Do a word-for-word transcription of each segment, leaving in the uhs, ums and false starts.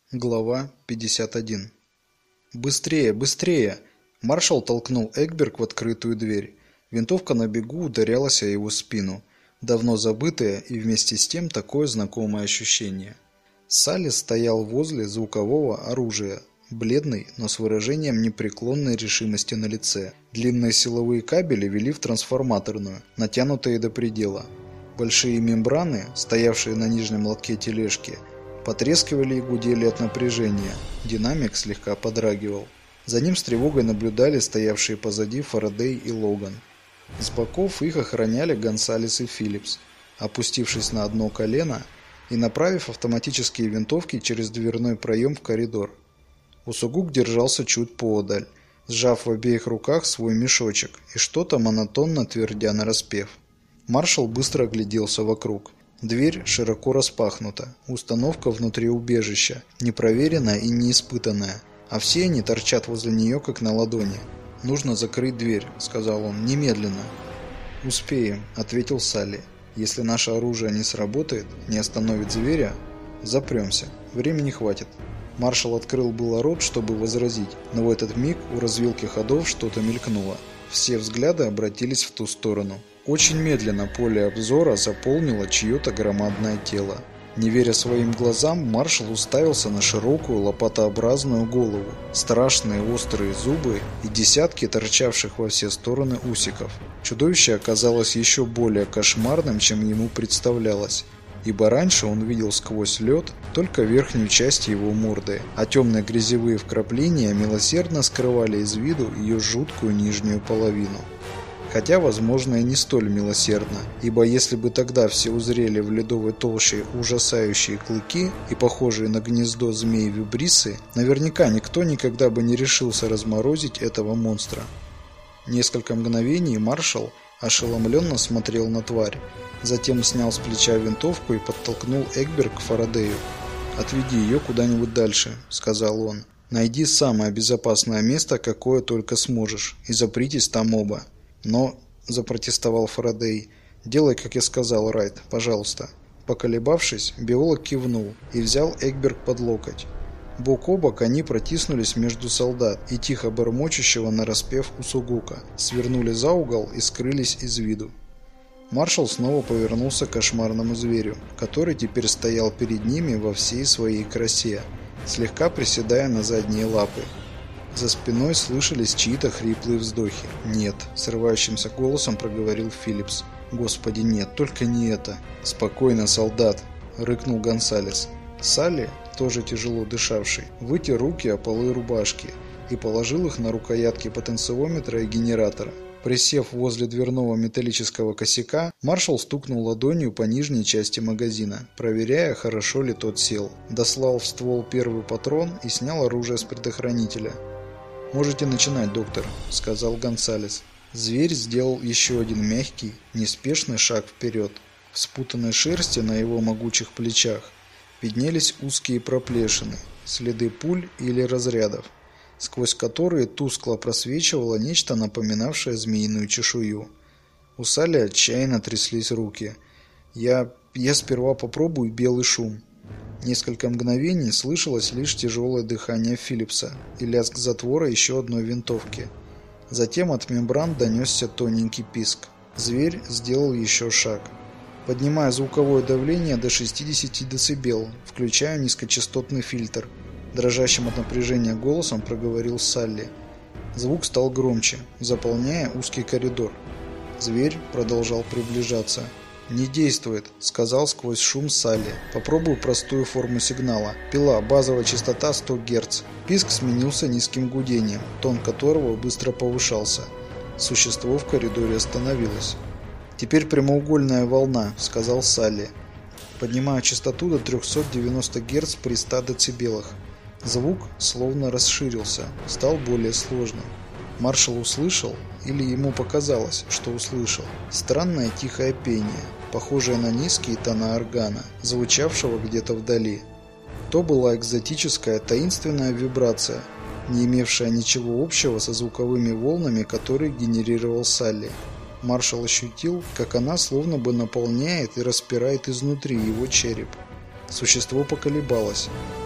Глава пятьдесят один. «Быстрее, быстрее!» Маршал толкнул Эгберг в открытую дверь. Винтовка на бегу ударялась о его спину. Давно забытое и вместе с тем такое знакомое ощущение. Салли стоял возле звукового оружия, бледный, но с выражением непреклонной решимости на лице. Длинные силовые кабели вели в трансформаторную, натянутые до предела. Большие мембраны, стоявшие на нижнем лотке тележки, потрескивали и гудели от напряжения. Динамик слегка подрагивал. За ним с тревогой наблюдали стоявшие позади Фарадей и Логан. С боков их охраняли Гонсалес и Филлипс, опустившись на одно колено и направив автоматические винтовки через дверной проем в коридор. Усугук держался чуть поодаль, сжав в обеих руках свой мешочек и что-то монотонно твердя нараспев. Маршал быстро огляделся вокруг. Дверь широко распахнута, установка внутри убежища, непроверенная и неиспытанная, а все они торчат возле нее как на ладони. «Нужно закрыть дверь», — сказал он, — «немедленно». «Успеем», — ответил Салли. «Если наше оружие не сработает, не остановит зверя, запремся. Времени хватит». Маршал открыл было рот, чтобы возразить, но в этот миг у развилки ходов что-то мелькнуло. Все взгляды обратились в ту сторону. Очень медленно поле обзора заполнило чье-то громадное тело. Не веря своим глазам, маршал уставился на широкую лопатообразную голову, страшные острые зубы и десятки торчавших во все стороны усиков. Чудовище оказалось еще более кошмарным, чем ему представлялось, ибо раньше он видел сквозь лед только верхнюю часть его морды, а темные грязевые вкрапления милосердно скрывали из виду ее жуткую нижнюю половину. Хотя, возможно, и не столь милосердно, ибо если бы тогда все узрели в ледовой толще ужасающие клыки и похожие на гнездо змеи-вибрисы, наверняка никто никогда бы не решился разморозить этого монстра. Несколько мгновений маршал ошеломленно смотрел на тварь, затем снял с плеча винтовку и подтолкнул Эгберг к Фарадею. «Отведи ее куда-нибудь дальше», — сказал он. «Найди самое безопасное место, какое только сможешь, и запритесь там оба». «Но», — запротестовал Фарадей, — «делай, как я сказал, Райт, пожалуйста». Поколебавшись, биолог кивнул и взял Эгберг под локоть. Бок о бок они протиснулись между солдат и тихо бормочущего нараспев Усугука, свернули за угол и скрылись из виду. Маршал снова повернулся к кошмарному зверю, который теперь стоял перед ними во всей своей красе, слегка приседая на задние лапы. За спиной слышались чьи-то хриплые вздохи. «Нет», — срывающимся голосом проговорил Филлипс. «Господи, нет, только не это». «Спокойно, солдат», — рыкнул Гонсалес. Салли, тоже тяжело дышавший, вытер руки о полы рубашки и положил их на рукоятки потенциометра и генератора. Присев возле дверного металлического косяка, маршал стукнул ладонью по нижней части магазина, проверяя, хорошо ли тот сел. Дослал в ствол первый патрон и снял оружие с предохранителя. «Можете начинать, доктор», — сказал Гонсалес. Зверь сделал еще один мягкий, неспешный шаг вперед. В спутанной шерсти на его могучих плечах виднелись узкие проплешины, следы пуль или разрядов, сквозь которые тускло просвечивало нечто, напоминавшее змеиную чешую. У Салли отчаянно тряслись руки. «Я... я сперва попробую белый шум». Несколько мгновений слышалось лишь тяжелое дыхание Филлипса и лязг затвора еще одной винтовки. Затем от мембран донесся тоненький писк. Зверь сделал еще шаг. «Поднимая звуковое давление до шестидесяти децибел, включая низкочастотный фильтр», дрожащим от напряжения голосом проговорил Салли. Звук стал громче, заполняя узкий коридор. Зверь продолжал приближаться. «Не действует», — сказал сквозь шум Салли. «Попробую простую форму сигнала. Пила, базовая частота сто герц». Писк сменился низким гудением, тон которого быстро повышался. Существо в коридоре остановилось. «Теперь прямоугольная волна», — сказал Салли. «Поднимаю частоту до трехсот девяноста герц при ста децибелах». Звук словно расширился, стал более сложным. Маршал услышал, или ему показалось, что услышал, странное тихое пение, похожее на низкие тона органа, звучавшего где-то вдали. То была экзотическая таинственная вибрация, не имевшая ничего общего со звуковыми волнами, которые генерировал Салли. Маршал ощутил, как она словно бы наполняет и распирает изнутри его череп. Существо поколебалось.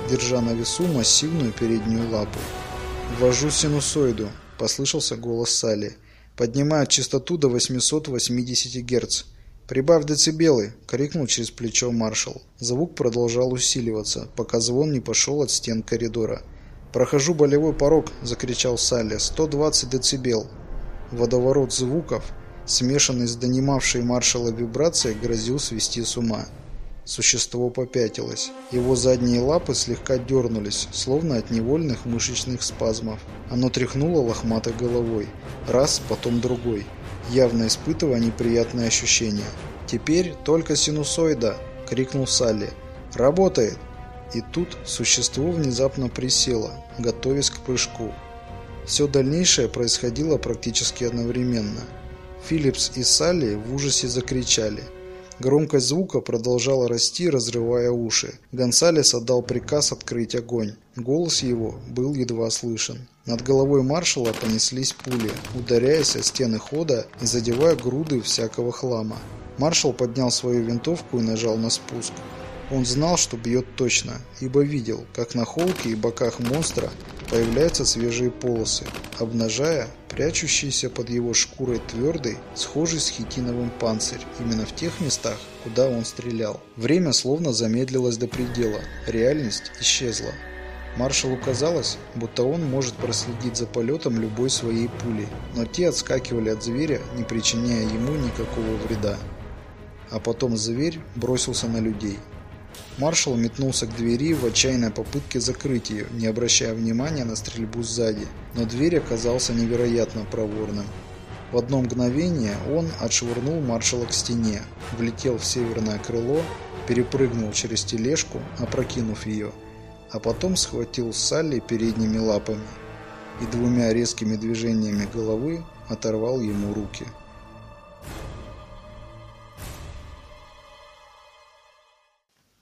держа на весу массивную переднюю лапу. «Ввожу синусоиду», – послышался голос Салли. «Поднимаю частоту до восемьсот восьмидесяти герц». «Прибавь децибелы!» – крикнул через плечо маршал. Звук продолжал усиливаться, пока звон не пошел от стен коридора. «Прохожу болевой порог!» – закричал Салли. «сто двадцать децибел!» Водоворот звуков, смешанный с донимавшей маршала вибрацией, грозил свести с ума. Существо попятилось. Его задние лапы слегка дернулись, словно от невольных мышечных спазмов. Оно тряхнуло лохматой головой. Раз, потом другой, явно испытывая неприятные ощущения. «Теперь только синусоида!» – крикнул Салли. «Работает!» И тут существо внезапно присело, готовясь к прыжку. Все дальнейшее происходило практически одновременно. Филлипс и Салли в ужасе закричали. Громкость звука продолжала расти, разрывая уши. Гонсалес отдал приказ открыть огонь. Голос его был едва слышен. Над головой маршала понеслись пули, ударяясь о стены хода и задевая груды всякого хлама. Маршал поднял свою винтовку и нажал на спуск. Он знал, что бьет точно, ибо видел, как на холке и боках монстра появляются свежие полосы, обнажая прячущийся под его шкурой твердый, схожий с хитиновым панцирь, именно в тех местах, куда он стрелял. Время словно замедлилось до предела, реальность исчезла. Маршалу казалось, будто он может проследить за полетом любой своей пули, но те отскакивали от зверя, не причиняя ему никакого вреда. А потом зверь бросился на людей. Маршал метнулся к двери в отчаянной попытке закрыть ее, не обращая внимания на стрельбу сзади, но дверь оказался невероятно проворным. В одно мгновение он отшвырнул маршала к стене, влетел в северное крыло, перепрыгнул через тележку, опрокинув ее, а потом схватил Салли передними лапами и двумя резкими движениями головы оторвал ему руки.